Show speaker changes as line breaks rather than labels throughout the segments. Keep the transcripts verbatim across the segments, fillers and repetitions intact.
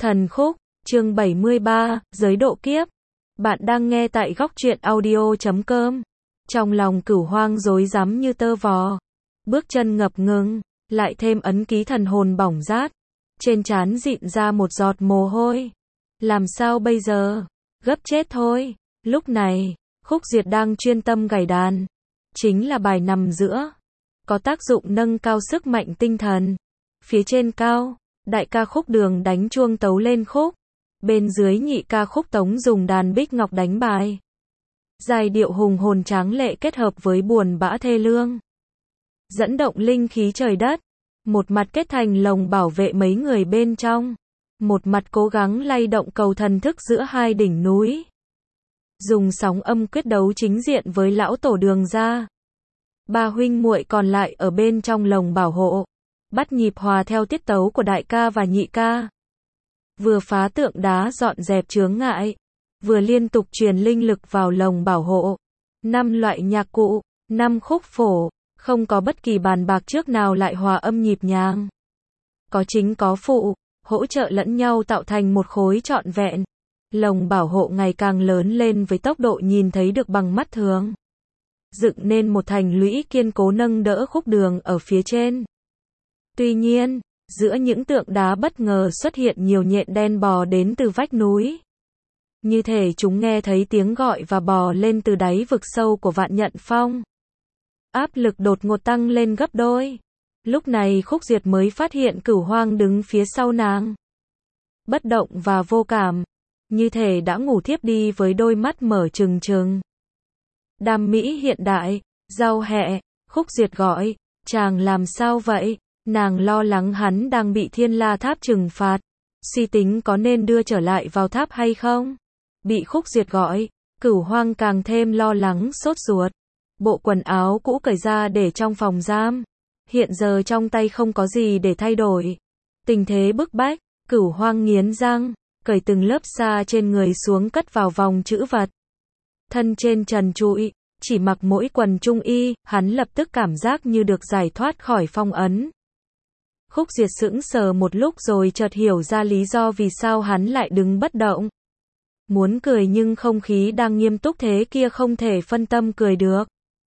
Thần khúc, chương bảy mươi ba, giới độ kiếp. Bạn đang nghe tại góc truyện audio chấm com. Trong lòng Cửu Hoang rối rắm như tơ vò. Bước chân ngập ngừng, lại thêm ấn ký thần hồn bỏng rát. Trên trán dịn ra một giọt mồ hôi. Làm sao bây giờ? Gấp chết thôi. Lúc này, Khúc Diệt đang chuyên tâm gảy đàn. Chính là bài nằm giữa. Có tác dụng nâng cao sức mạnh tinh thần. Phía trên cao, đại ca Khúc Đường đánh chuông tấu lên khúc. Bên dưới nhị ca Khúc Tống dùng đàn bích ngọc đánh bài. Giai điệu hùng hồn tráng lệ kết hợp với buồn bã thê lương. Dẫn động linh khí trời đất. Một mặt kết thành lồng bảo vệ mấy người bên trong. Một mặt cố gắng lay động cầu thần thức giữa hai đỉnh núi. Dùng sóng âm quyết đấu chính diện với lão tổ Đường gia. Ba huynh muội còn lại ở bên trong lồng bảo hộ. Bắt nhịp hòa theo tiết tấu của đại ca và nhị ca. Vừa phá tượng đá dọn dẹp chướng ngại. Vừa liên tục truyền linh lực vào lồng bảo hộ. Năm loại nhạc cụ, năm khúc phổ. Không có bất kỳ bàn bạc trước nào lại hòa âm nhịp nhàng. Có chính có phụ, hỗ trợ lẫn nhau tạo thành một khối trọn vẹn. Lồng bảo hộ ngày càng lớn lên với tốc độ nhìn thấy được bằng mắt thường. Dựng nên một thành lũy kiên cố nâng đỡ Khúc Đường ở phía trên. Tuy nhiên, giữa những tượng đá bất ngờ xuất hiện nhiều nhện đen bò đến từ vách núi. Như thể chúng nghe thấy tiếng gọi và bò lên từ đáy vực sâu của Vạn Nhận Phong. Áp lực đột ngột tăng lên gấp đôi. Lúc này Khúc Diệt mới phát hiện Cửu Hoang đứng phía sau nàng. Bất động và vô cảm. Như thể đã ngủ thiếp đi với đôi mắt mở trừng trừng. Đam mỹ hiện đại, rau hẹ, Khúc Diệt gọi, chàng làm sao vậy? Nàng lo lắng hắn đang bị Thiên La Tháp trừng phạt. Suy tính có nên đưa trở lại vào tháp hay không? Bị Khúc Diệt gọi, Cửu Hoang càng thêm lo lắng sốt ruột. Bộ quần áo cũ cởi ra để trong phòng giam. Hiện giờ trong tay không có gì để thay đổi. Tình thế bức bách, Cửu Hoang nghiến răng, cởi từng lớp sa trên người xuống cất vào vòng trữ vật. Thân trên trần trụi, chỉ mặc mỗi quần trung y, hắn lập tức cảm giác như được giải thoát khỏi phong ấn. Khúc Diệt sững sờ một lúc rồi chợt hiểu ra lý do vì sao hắn lại đứng bất động. Muốn cười nhưng không khí đang nghiêm túc thế kia không thể phân tâm cười được.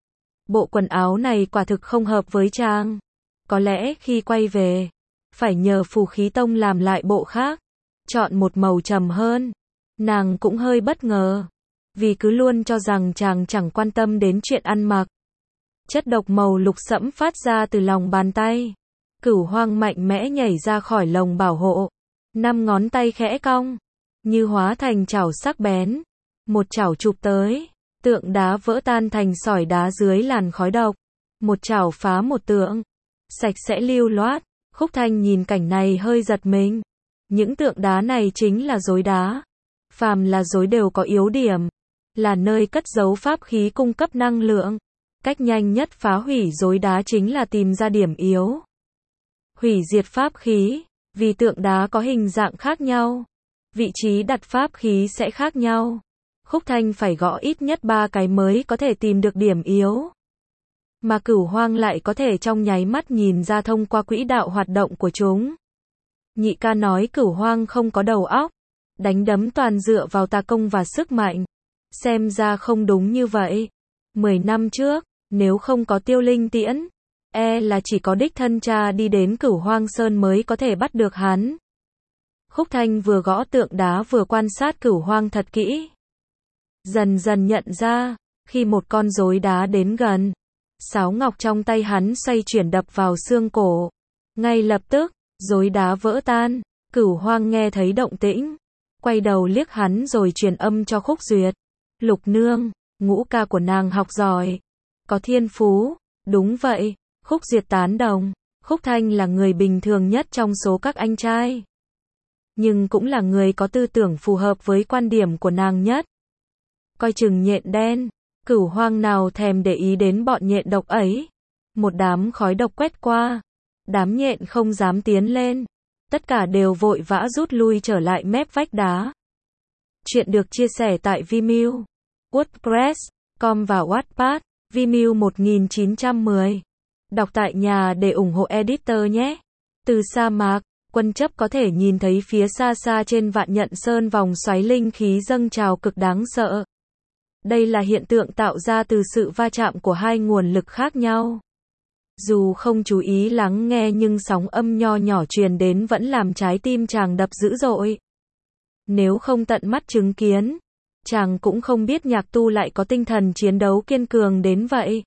Bộ quần áo này quả thực không hợp với chàng. Có lẽ khi quay về, phải nhờ Phù Khí Tông làm lại bộ khác. Chọn một màu trầm hơn. Nàng cũng hơi bất ngờ. Vì cứ luôn cho rằng chàng chẳng quan tâm đến chuyện ăn mặc. Chất độc màu lục sẫm phát ra từ lòng bàn tay. Cửu Hoang mạnh mẽ nhảy ra khỏi lồng bảo hộ. Năm ngón tay khẽ cong. Như hóa thành chảo sắc bén. Một chảo chụp tới. Tượng đá vỡ tan thành sỏi đá dưới làn khói độc. Một chảo phá một tượng. Sạch sẽ lưu loát. Khúc Thanh nhìn cảnh này hơi giật mình. Những tượng đá này chính là rối đá. Phàm là rối đều có yếu điểm. Là nơi cất giấu pháp khí cung cấp năng lượng. Cách nhanh nhất phá hủy rối đá chính là tìm ra điểm yếu. Hủy diệt pháp khí. Vì tượng đá có hình dạng khác nhau. Vị trí đặt pháp khí sẽ khác nhau. Khúc Thanh phải gõ ít nhất ba cái mới có thể tìm được điểm yếu. Mà Cửu Hoang lại có thể trong nháy mắt nhìn ra thông qua quỹ đạo hoạt động của chúng. Nhị ca nói Cửu Hoang không có đầu óc. Đánh đấm toàn dựa vào tà công và sức mạnh. Xem ra không đúng như vậy. Mười năm trước, nếu không có Tiêu Linh Tiễn, e là chỉ có đích thân cha đi đến Cửu Hoang Sơn mới có thể bắt được hắn. Khúc Thanh vừa gõ tượng đá vừa quan sát Cửu Hoang thật kỹ. Dần dần nhận ra, khi một con rối đá đến gần, sáo ngọc trong tay hắn xoay chuyển đập vào xương cổ. Ngay lập tức, rối đá vỡ tan. Cửu Hoang nghe thấy động tĩnh, quay đầu liếc hắn rồi truyền âm cho Khúc Duyệt. Lục nương, ngũ ca của nàng học giỏi, có thiên phú. Đúng vậy, Khúc Duyệt tán đồng. Khúc Thanh là người bình thường nhất trong số các anh trai, nhưng cũng là người có tư tưởng phù hợp với quan điểm của nàng nhất. Coi chừng nhện đen. Cửu Hoang nào thèm để ý đến bọn nhện độc ấy. Một đám khói độc quét qua. Đám nhện không dám tiến lên. Tất cả đều vội vã rút lui trở lại mép vách đá. Chuyện được chia sẻ tại Vimeo, WordPress, com và Wattpad. Vimeo một nghìn chín trăm mười. Đọc tại nhà để ủng hộ editor nhé. Từ sa mạc, Quân chấp có thể nhìn thấy phía xa xa trên Vạn Nhận Sơn vòng xoáy linh khí dâng trào cực đáng sợ. Đây là hiện tượng tạo ra từ sự va chạm của hai nguồn lực khác nhau. Dù không chú ý lắng nghe nhưng sóng âm nho nhỏ truyền đến vẫn làm trái tim chàng đập dữ dội. Nếu không tận mắt chứng kiến, chàng cũng không biết Nhạc Tu lại có tinh thần chiến đấu kiên cường đến vậy.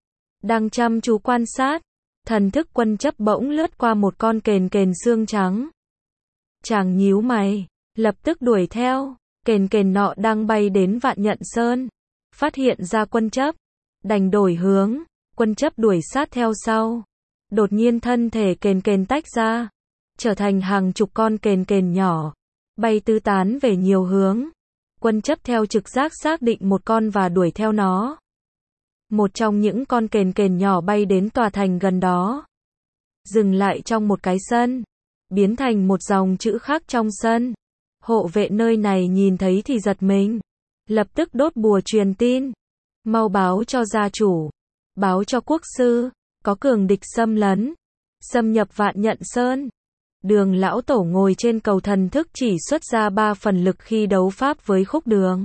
Đang chăm chú quan sát, thần thức quân chấp bỗng lướt qua một con kền kền xương trắng. Chàng nhíu mày, lập tức đuổi theo, kền kền nọ đang bay đến Vạn Nhận Sơn. Phát hiện ra quân chấp, đành đổi hướng, quân chấp đuổi sát theo sau. Đột nhiên thân thể kền kền tách ra, trở thành hàng chục con kền kền nhỏ, bay tứ tán về nhiều hướng. Quân chấp theo trực giác xác định một con và đuổi theo nó. Một trong những con kền kền nhỏ bay đến tòa thành gần đó, dừng lại trong một cái sân, biến thành một dòng chữ khác trong sân. Hộ vệ nơi này nhìn thấy thì giật mình, lập tức đốt bùa truyền tin, mau báo cho gia chủ, báo cho quốc sư, có cường địch xâm lấn, xâm nhập Vạn Nhận Sơn. Đường lão tổ ngồi trên cầu thần thức chỉ xuất ra ba phần lực khi đấu pháp với Khúc Đường.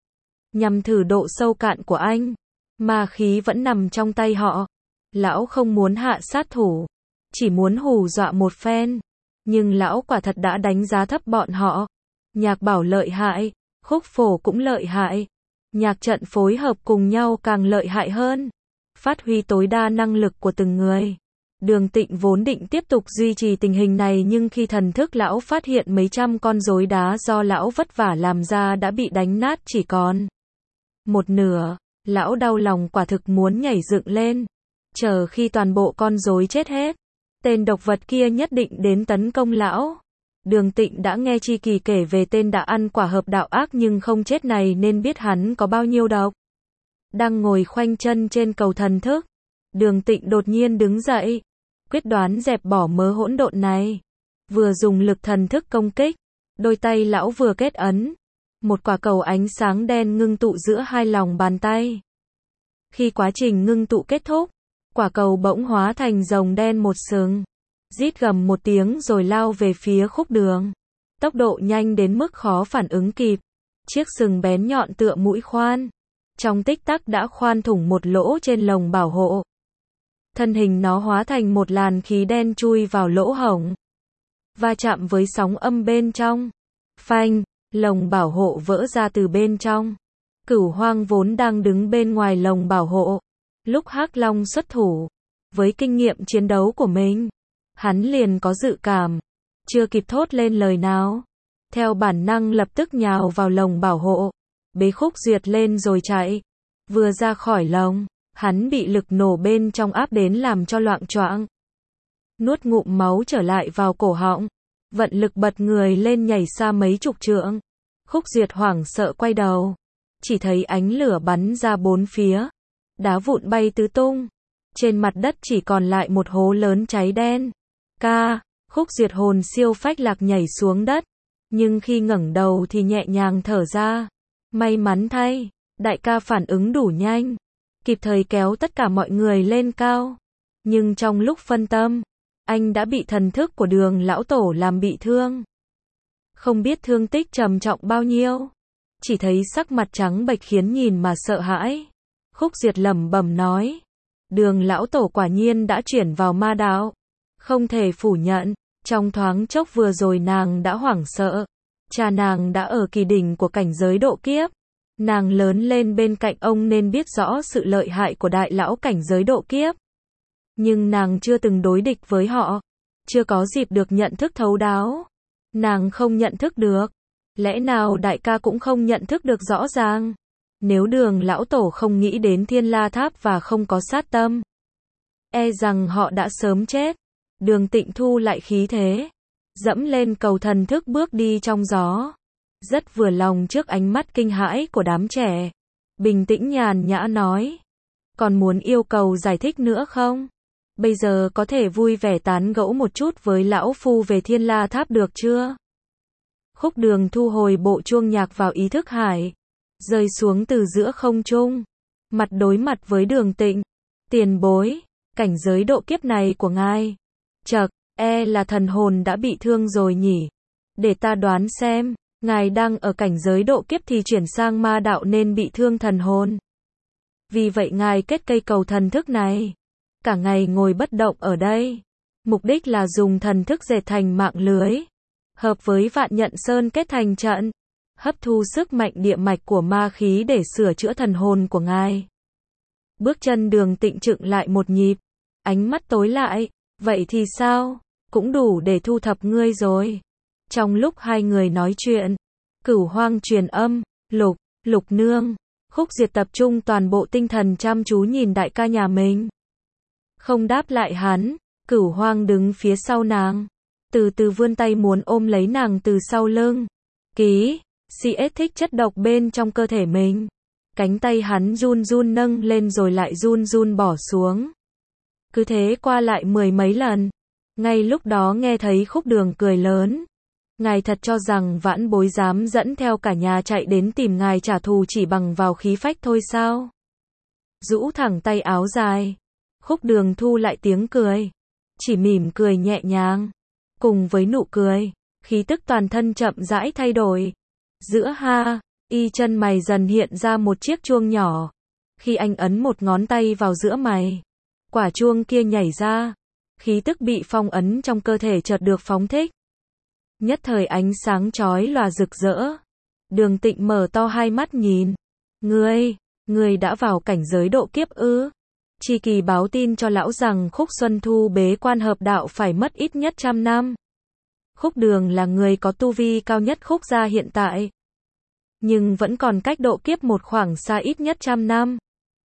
Nhằm thử độ sâu cạn của anh, ma khí vẫn nằm trong tay họ. Lão không muốn hạ sát thủ, chỉ muốn hù dọa một phen. Nhưng lão quả thật đã đánh giá thấp bọn họ. Nhạc Bảo lợi hại, Khúc Phổ cũng lợi hại. Nhạc Trận phối hợp cùng nhau càng lợi hại hơn. Phát huy tối đa năng lực của từng người. Đường Tịnh vốn định tiếp tục duy trì tình hình này nhưng khi thần thức lão phát hiện mấy trăm con rối đá do lão vất vả làm ra đã bị đánh nát chỉ còn một nửa. Lão đau lòng quả thực muốn nhảy dựng lên. Chờ khi toàn bộ con rối chết hết, tên độc vật kia nhất định đến tấn công lão. Đường Tịnh đã nghe Chi Kỳ kể về tên đã ăn quả hợp đạo ác nhưng không chết này nên biết hắn có bao nhiêu độc. Đang ngồi khoanh chân trên cầu thần thức, Đường Tịnh đột nhiên đứng dậy, quyết đoán dẹp bỏ mớ hỗn độn này. Vừa dùng lực thần thức công kích, đôi tay lão vừa kết ấn. Một quả cầu ánh sáng đen ngưng tụ giữa hai lòng bàn tay. Khi quá trình ngưng tụ kết thúc, quả cầu bỗng hóa thành rồng đen một sừng, rít gầm một tiếng rồi lao về phía Khúc Đường. Tốc độ nhanh đến mức khó phản ứng kịp. Chiếc sừng bén nhọn tựa mũi khoan, trong tích tắc đã khoan thủng một lỗ trên lồng bảo hộ. Thân hình nó hóa thành một làn khí đen chui vào lỗ hổng, va chạm với sóng âm bên trong. Phanh, lồng bảo hộ vỡ ra từ bên trong. Cửu Hoang vốn đang đứng bên ngoài lồng bảo hộ. Lúc Hắc Long xuất thủ, với kinh nghiệm chiến đấu của mình, hắn liền có dự cảm, chưa kịp thốt lên lời nào, theo bản năng lập tức nhào vào lồng bảo hộ, bế Khúc Duyệt lên rồi chạy. Vừa ra khỏi lồng, hắn bị lực nổ bên trong áp đến làm cho loạng choạng. Nuốt ngụm máu trở lại vào cổ họng, vận lực bật người lên nhảy xa mấy chục trượng. Khúc Duyệt hoảng sợ quay đầu, chỉ thấy ánh lửa bắn ra bốn phía, đá vụn bay tứ tung. Trên mặt đất chỉ còn lại một hố lớn cháy đen. Ca, Khúc Duyệt hồn siêu phách lạc nhảy xuống đất, nhưng khi ngẩng đầu thì nhẹ nhàng thở ra. May mắn thay, đại ca phản ứng đủ nhanh, kịp thời kéo tất cả mọi người lên cao. Nhưng trong lúc phân tâm, anh đã bị thần thức của Đường lão tổ làm bị thương. Không biết thương tích trầm trọng bao nhiêu, chỉ thấy sắc mặt trắng bệch khiến nhìn mà sợ hãi. Khúc Duyệt lẩm bẩm nói, Đường lão tổ quả nhiên đã chuyển vào ma đạo. Không thể phủ nhận, trong thoáng chốc vừa rồi nàng đã hoảng sợ. Cha nàng đã ở kỳ đỉnh của cảnh giới độ kiếp. Nàng lớn lên bên cạnh ông nên biết rõ sự lợi hại của đại lão cảnh giới độ kiếp. Nhưng nàng chưa từng đối địch với họ, chưa có dịp được nhận thức thấu đáo. Nàng không nhận thức được. Lẽ nào đại ca cũng không nhận thức được rõ ràng? Nếu Đường lão tổ không nghĩ đến Thiên La Tháp và không có sát tâm, e rằng họ đã sớm chết. Đường Tịnh thu lại khí thế, dẫm lên cầu thần thức bước đi trong gió. Rất vừa lòng trước ánh mắt kinh hãi của đám trẻ. Bình tĩnh nhàn nhã nói, còn muốn yêu cầu giải thích nữa không? Bây giờ có thể vui vẻ tán gẫu một chút với lão phu về Thiên La Tháp được chưa? Khúc Đường thu hồi bộ chuông nhạc vào ý thức hải, rơi xuống từ giữa không trung, mặt đối mặt với Đường Tịnh. Tiền bối, cảnh giới độ kiếp này của ngài, chậc, E là thần hồn đã bị thương rồi nhỉ. Để ta đoán xem, ngài đang ở cảnh giới độ kiếp thì chuyển sang ma đạo nên bị thương thần hồn. Vì vậy ngài kết cây cầu thần thức này. Cả ngày ngồi bất động ở đây. Mục đích là dùng thần thức dệt thành mạng lưới. Hợp với vạn nhận sơn kết thành trận. Hấp thu sức mạnh địa mạch của ma khí để sửa chữa thần hồn của ngài. Bước chân Đường Tịnh chững lại một nhịp. Ánh mắt tối lại. Vậy thì sao? Cũng đủ để thu thập ngươi rồi. Trong lúc hai người nói chuyện, Cửu Hoang truyền âm, Lục, Lục nương. Khúc Diệt tập trung toàn bộ tinh thần chăm chú nhìn đại ca nhà mình. Không đáp lại hắn, Cửu Hoang đứng phía sau nàng. Từ từ vươn tay muốn ôm lấy nàng từ sau lưng. Ký, xê ét thích chất độc bên trong cơ thể mình. Cánh tay hắn run run nâng lên rồi lại run run bỏ xuống. Cứ thế qua lại mười mấy lần. Ngay lúc đó nghe thấy Khúc Đường cười lớn. Ngài thật cho rằng vãn bối dám dẫn theo cả nhà chạy đến tìm ngài trả thù chỉ bằng vào khí phách thôi sao? Rũ thẳng tay áo dài. Khúc Đường thu lại tiếng cười. Chỉ mỉm cười nhẹ nhàng. Cùng với nụ cười, khí tức toàn thân chậm rãi thay đổi. Giữa ha, y chân mày dần hiện ra một chiếc chuông nhỏ. Khi anh ấn một ngón tay vào giữa mày, quả chuông kia nhảy ra. Khí tức bị phong ấn trong cơ thể chợt được phóng thích. Nhất thời ánh sáng chói lòa rực rỡ. Đường Tịnh mở to hai mắt nhìn. Ngươi, ngươi đã vào cảnh giới độ kiếp ư? Chi Kỳ báo tin cho lão rằng Khúc Xuân Thu bế quan hợp đạo phải mất ít nhất trăm năm. Khúc Đường là người có tu vi cao nhất Khúc gia hiện tại. Nhưng vẫn còn cách độ kiếp một khoảng xa ít nhất trăm năm.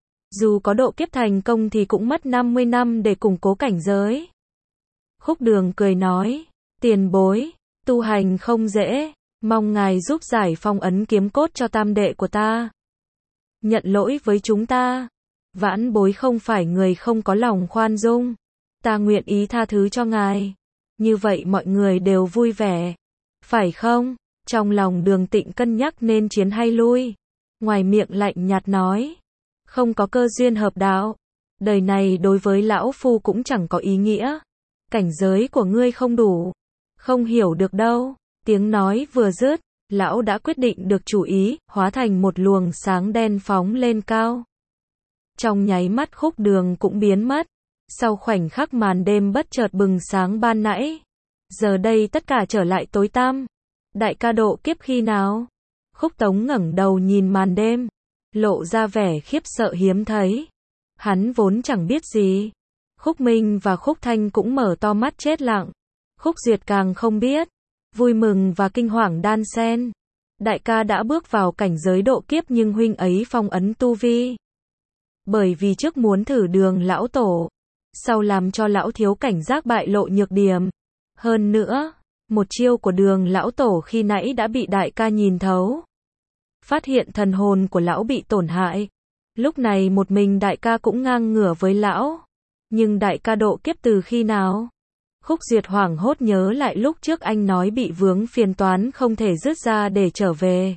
Dù có độ kiếp thành công thì cũng mất năm mươi năm để củng cố cảnh giới. Khúc Đường cười nói, tiền bối, tu hành không dễ, mong ngài giúp giải phong ấn kiếm cốt cho tam đệ của ta. Nhận lỗi với chúng ta, vãn bối không phải người không có lòng khoan dung, ta nguyện ý tha thứ cho ngài. Như vậy mọi người đều vui vẻ, phải không? Trong lòng Đường Tịnh cân nhắc nên chiến hay lui. Ngoài miệng lạnh nhạt nói, không có cơ duyên hợp đạo, đời này đối với lão phu cũng chẳng có ý nghĩa. Cảnh giới của ngươi không đủ, không hiểu được đâu. Tiếng nói vừa dứt, lão đã quyết định được chủ ý, hóa thành một luồng sáng đen phóng lên cao. Trong nháy mắt Khúc Đường cũng biến mất. Sau khoảnh khắc màn đêm bất chợt bừng sáng ban nãy, giờ đây tất cả trở lại tối tăm. Đại ca độ kiếp khi nào? Khúc Tống ngẩng đầu nhìn màn đêm, lộ ra vẻ khiếp sợ hiếm thấy. Hắn vốn chẳng biết gì. Khúc Minh và Khúc Thanh cũng mở to mắt chết lặng. Khúc Duyệt càng không biết. Vui mừng và kinh hoàng đan xen. Đại ca đã bước vào cảnh giới độ kiếp nhưng huynh ấy phong ấn tu vi. Bởi vì trước muốn thử Đường lão tổ, sau làm cho lão thiếu cảnh giác bại lộ nhược điểm. Hơn nữa, một chiêu của Đường lão tổ khi nãy đã bị đại ca nhìn thấu. Phát hiện thần hồn của lão bị tổn hại. Lúc này một mình đại ca cũng ngang ngửa với lão. Nhưng đại ca độ kiếp từ khi nào? Khúc Duyệt hoảng hốt nhớ lại lúc trước anh nói bị vướng phiền toán không thể dứt ra để trở về.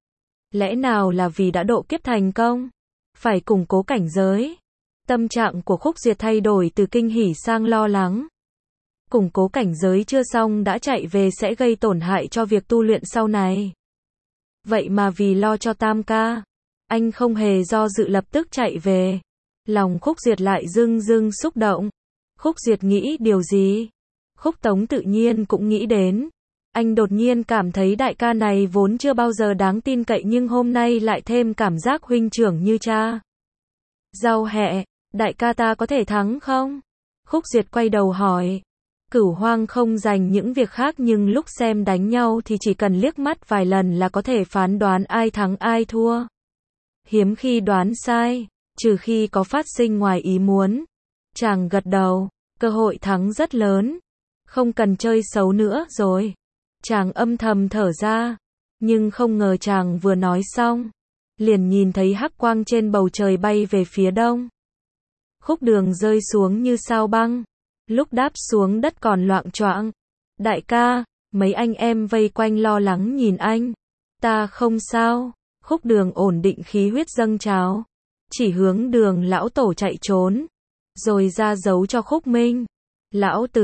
Lẽ nào là vì đã độ kiếp thành công? Phải củng cố cảnh giới. Tâm trạng của Khúc Duyệt thay đổi từ kinh hỉ sang lo lắng. Củng cố cảnh giới chưa xong đã chạy về sẽ gây tổn hại cho việc tu luyện sau này. Vậy mà vì lo cho tam ca, anh không hề do dự lập tức chạy về. Lòng Khúc Duyệt lại dưng dưng xúc động. Khúc Duyệt nghĩ điều gì? Khúc Tống tự nhiên cũng nghĩ đến. Anh đột nhiên cảm thấy đại ca này vốn chưa bao giờ đáng tin cậy nhưng hôm nay lại thêm cảm giác huynh trưởng như cha. Rau hẹ, đại ca ta có thể thắng không? Khúc Duyệt quay đầu hỏi. Cửu Hoang không dành những việc khác nhưng lúc xem đánh nhau thì chỉ cần liếc mắt vài lần là có thể phán đoán ai thắng ai thua. Hiếm khi đoán sai, trừ khi có phát sinh ngoài ý muốn. Chàng gật đầu, cơ hội thắng rất lớn. Không cần chơi xấu nữa rồi. Chàng âm thầm thở ra, nhưng không ngờ chàng vừa nói xong, liền nhìn thấy hắc quang trên bầu trời bay về phía đông. Khúc Đường rơi xuống như sao băng, lúc đáp xuống đất còn loạng choạng. Đại ca, mấy anh em vây quanh lo lắng nhìn anh. Ta không sao. Khúc Đường ổn định khí huyết dâng trào, chỉ hướng Đường lão tổ chạy trốn, rồi ra dấu cho Khúc Minh. Lão tứ,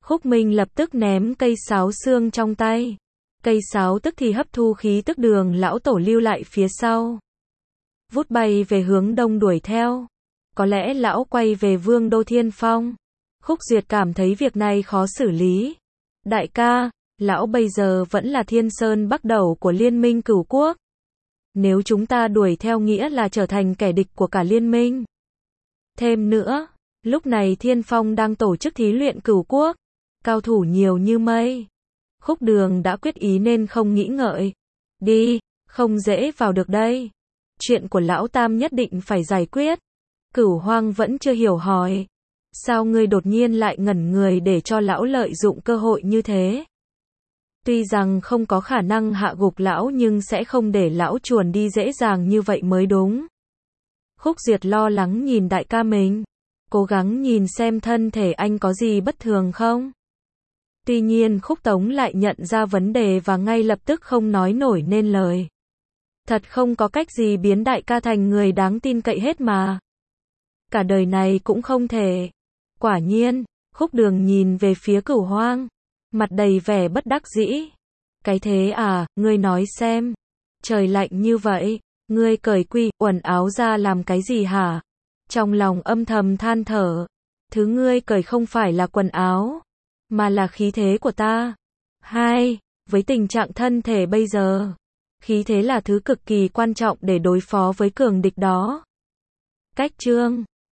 Khúc Minh lập tức ném cây sáo xương trong tay. Cây sáo tức thì hấp thu khí tức Đường lão tổ lưu lại phía sau. Vút bay về hướng đông đuổi theo. Có lẽ lão quay về Vương đô Thiên Phong. Khúc Duyệt cảm thấy việc này khó xử lý. Đại ca, lão bây giờ vẫn là Thiên Sơn Bắc Đầu của Liên minh Cửu Quốc. Nếu chúng ta đuổi theo nghĩa là trở thành kẻ địch của cả liên minh. Thêm nữa, lúc này Thiên Phong đang tổ chức thí luyện Cửu Quốc. Cao thủ nhiều như mây. Khúc Đường đã quyết ý nên không nghĩ ngợi. Đi, không dễ vào được đây. Chuyện của lão tam nhất định phải giải quyết. Cửu Hoang vẫn chưa hiểu hỏi. Sao ngươi đột nhiên lại ngẩn người để cho lão lợi dụng cơ hội như thế? Tuy rằng không có khả năng hạ gục lão nhưng sẽ không để lão chuồn đi dễ dàng như vậy mới đúng. Khúc Duyệt lo lắng nhìn đại ca mình. Cố gắng nhìn xem thân thể anh có gì bất thường không? Tuy nhiên Khúc Tống lại nhận ra vấn đề và ngay lập tức không nói nổi nên lời. Thật không có cách gì biến đại ca thành người đáng tin cậy hết mà. Cả đời này cũng không thể. Quả nhiên, Khúc Đường nhìn về phía Cửu Hoang. Mặt đầy vẻ bất đắc dĩ. Cái thế à, ngươi nói xem. Trời lạnh như vậy, ngươi cởi quy, quần áo ra làm cái gì hả? Trong lòng âm thầm than thở. Thứ ngươi cởi không phải là quần áo, mà là khí thế của ta. Hai, với tình trạng thân thể bây giờ, khí thế là thứ cực kỳ quan trọng để đối phó với cường địch đó. Cách chương